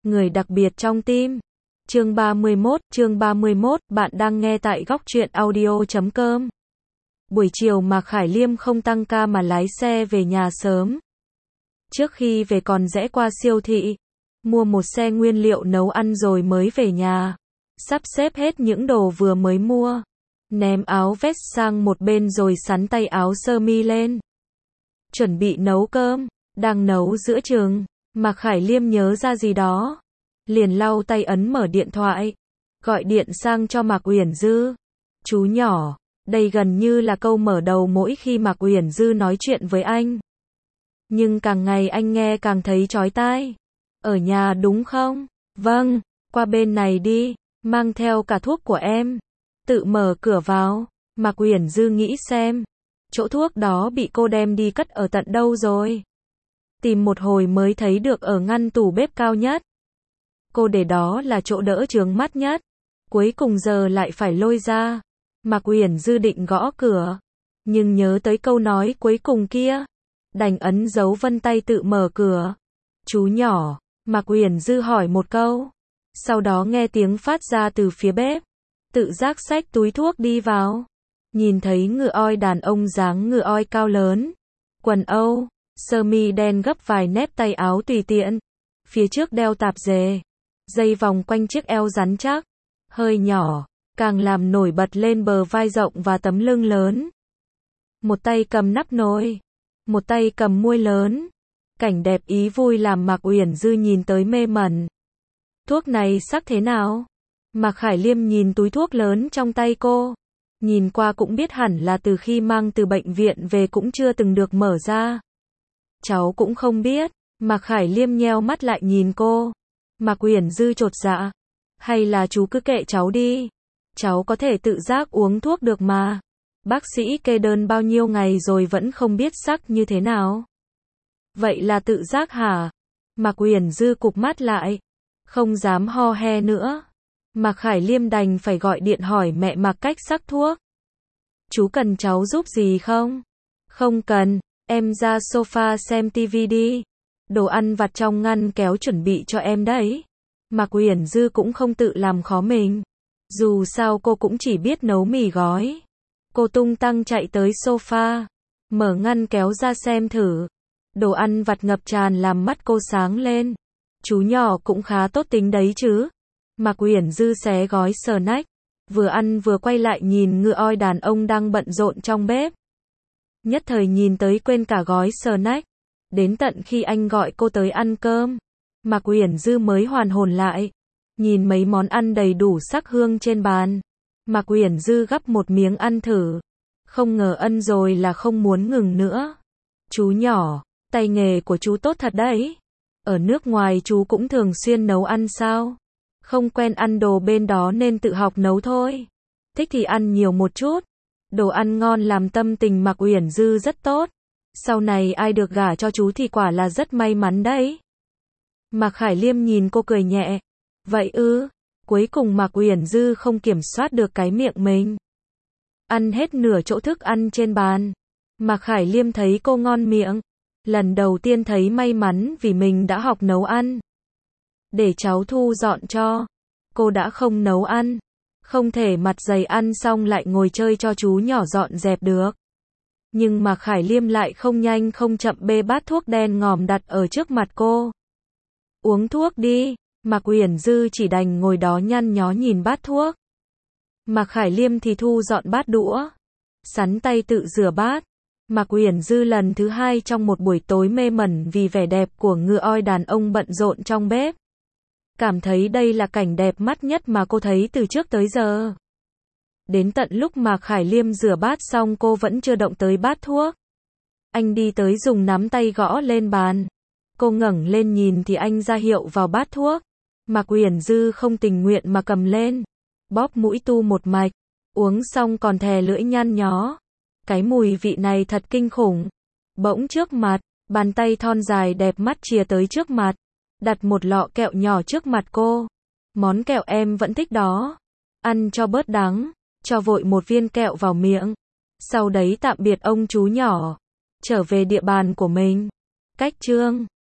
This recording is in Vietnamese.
người đặc biệt trong tim. Chương 31, bạn đang nghe tại góc truyện audio.com. Buổi chiều Mạc Khải Liêm không tăng ca mà lái xe về nhà sớm. Trước khi về còn rẽ qua siêu thị, mua một xe nguyên liệu nấu ăn rồi mới về nhà. Sắp xếp hết những đồ vừa mới mua, ném áo vest sang một bên rồi xắn tay áo sơ mi lên. Chuẩn bị nấu cơm, đang nấu giữa chừng, Mạc Khải Liêm nhớ ra gì đó, liền lau tay ấn mở điện thoại, gọi điện sang cho Mạc Uyển Dư. Chú nhỏ, đây gần như là câu mở đầu mỗi khi Mạc Uyển Dư nói chuyện với anh. Nhưng càng ngày anh nghe càng thấy chói tai. Ở nhà đúng không? Vâng, qua bên này đi, mang theo cả thuốc của em. Tự mở cửa vào, Mạc Uyển Dư nghĩ xem, chỗ thuốc đó bị cô đem đi cất ở tận đâu rồi. Tìm một hồi mới thấy được ở ngăn tủ bếp cao nhất. Cô để đó là chỗ đỡ chướng mắt nhất. Cuối cùng giờ lại phải lôi ra. Mạc Uyển Dư định gõ cửa, nhưng nhớ tới câu nói cuối cùng kia, đành ấn dấu vân tay tự mở cửa. Chú nhỏ, Mạc Uyển Dư hỏi một câu. Sau đó nghe tiếng phát ra từ phía bếp. Tự giác xách túi thuốc đi vào. Nhìn thấy ngựa oi đàn ông dáng ngựa oi cao lớn. Quần Âu, sơ mi đen gấp vài nếp tay áo tùy tiện. Phía trước đeo tạp dề. Dây vòng quanh chiếc eo rắn chắc. Hơi nhỏ, càng làm nổi bật lên bờ vai rộng và tấm lưng lớn. Một tay cầm nắp nồi, một tay cầm muôi lớn. Cảnh đẹp ý vui làm Mạc Uyển Dư nhìn tới mê mẩn. Thuốc này sắc thế nào? Mạc Khải Liêm nhìn túi thuốc lớn trong tay cô. Nhìn qua cũng biết hẳn là từ khi mang từ bệnh viện về cũng chưa từng được mở ra. Cháu cũng không biết. Mạc Khải Liêm nheo mắt lại nhìn cô. Mạc Uyển Dư chột dạ. Hay là chú cứ kệ cháu đi. Cháu có thể tự giác uống thuốc được mà. Bác sĩ kê đơn bao nhiêu ngày rồi vẫn không biết sắc như thế nào. Vậy là tự giác hả? Mạc Uyển Dư cụp mắt lại. Không dám ho he nữa. Mạc Khải Liêm đành phải gọi điện hỏi mẹ Mạc cách sắc thuốc. Chú cần cháu giúp gì không? Không cần, em ra sofa xem tivi đi. Đồ ăn vặt trong ngăn kéo chuẩn bị cho em đấy. Mạc Uyển Dư cũng không tự làm khó mình. Dù sao cô cũng chỉ biết nấu mì gói. Cô tung tăng chạy tới sofa, mở ngăn kéo ra xem thử. Đồ ăn vặt ngập tràn làm mắt cô sáng lên. Chú nhỏ cũng khá tốt tính đấy chứ. Mạc Uyển Dư xé gói snack, vừa ăn vừa quay lại nhìn ngựa oi đàn ông đang bận rộn trong bếp. Nhất thời nhìn tới quên cả gói snack. Đến tận khi anh gọi cô tới ăn cơm, Mạc Uyển Dư mới hoàn hồn lại. Nhìn mấy món ăn đầy đủ sắc hương trên bàn, Mạc Uyển Dư gắp một miếng ăn thử. Không ngờ ăn rồi là không muốn ngừng nữa. Chú nhỏ, tay nghề của chú tốt thật đấy. Ở nước ngoài chú cũng thường xuyên nấu ăn sao? Không quen ăn đồ bên đó nên tự học nấu thôi. Thích thì ăn nhiều một chút. Đồ ăn ngon làm tâm tình Mạc Uyển Dư rất tốt. Sau này ai được gả cho chú thì quả là rất may mắn đấy. Mạc Khải Liêm nhìn cô cười nhẹ. Vậy ư? Cuối cùng Mạc Uyển Dư không kiểm soát được cái miệng mình. Ăn hết nửa chỗ thức ăn trên bàn. Mạc Khải Liêm thấy cô ngon miệng. Lần đầu tiên thấy may mắn vì mình đã học nấu ăn. Để cháu thu dọn cho. Cô đã không nấu ăn. Không thể mặt dày ăn xong lại ngồi chơi cho chú nhỏ dọn dẹp được. Nhưng Mạc Khải Liêm lại không nhanh không chậm bê bát thuốc đen ngòm đặt ở trước mặt cô. Uống thuốc đi. Mạc Uyển Dư chỉ đành ngồi đó nhăn nhó nhìn bát thuốc. Mạc Khải Liêm thì thu dọn bát đũa, sắn tay tự rửa bát. Mạc Uyển Dư lần thứ hai trong một buổi tối mê mẩn vì vẻ đẹp của ngựa oi đàn ông bận rộn trong bếp. Cảm thấy đây là cảnh đẹp mắt nhất mà cô thấy từ trước tới giờ. Đến tận lúc Mạc Khải Liêm rửa bát xong cô vẫn chưa động tới bát thuốc. Anh đi tới dùng nắm tay gõ lên bàn. Cô ngẩng lên nhìn thì anh ra hiệu vào bát thuốc. Mạc Uyển Dư không tình nguyện mà cầm lên. Bóp mũi tu một mạch. Uống xong còn thè lưỡi nhăn nhó. Cái mùi vị này thật kinh khủng. Bỗng trước mặt, bàn tay thon dài đẹp mắt chìa tới trước mặt. Đặt một lọ kẹo nhỏ trước mặt cô. Món kẹo em vẫn thích đó. Ăn cho bớt đắng. Cho vội một viên kẹo vào miệng. Sau đấy tạm biệt ông chú nhỏ. Trở về địa bàn của mình. Cách chương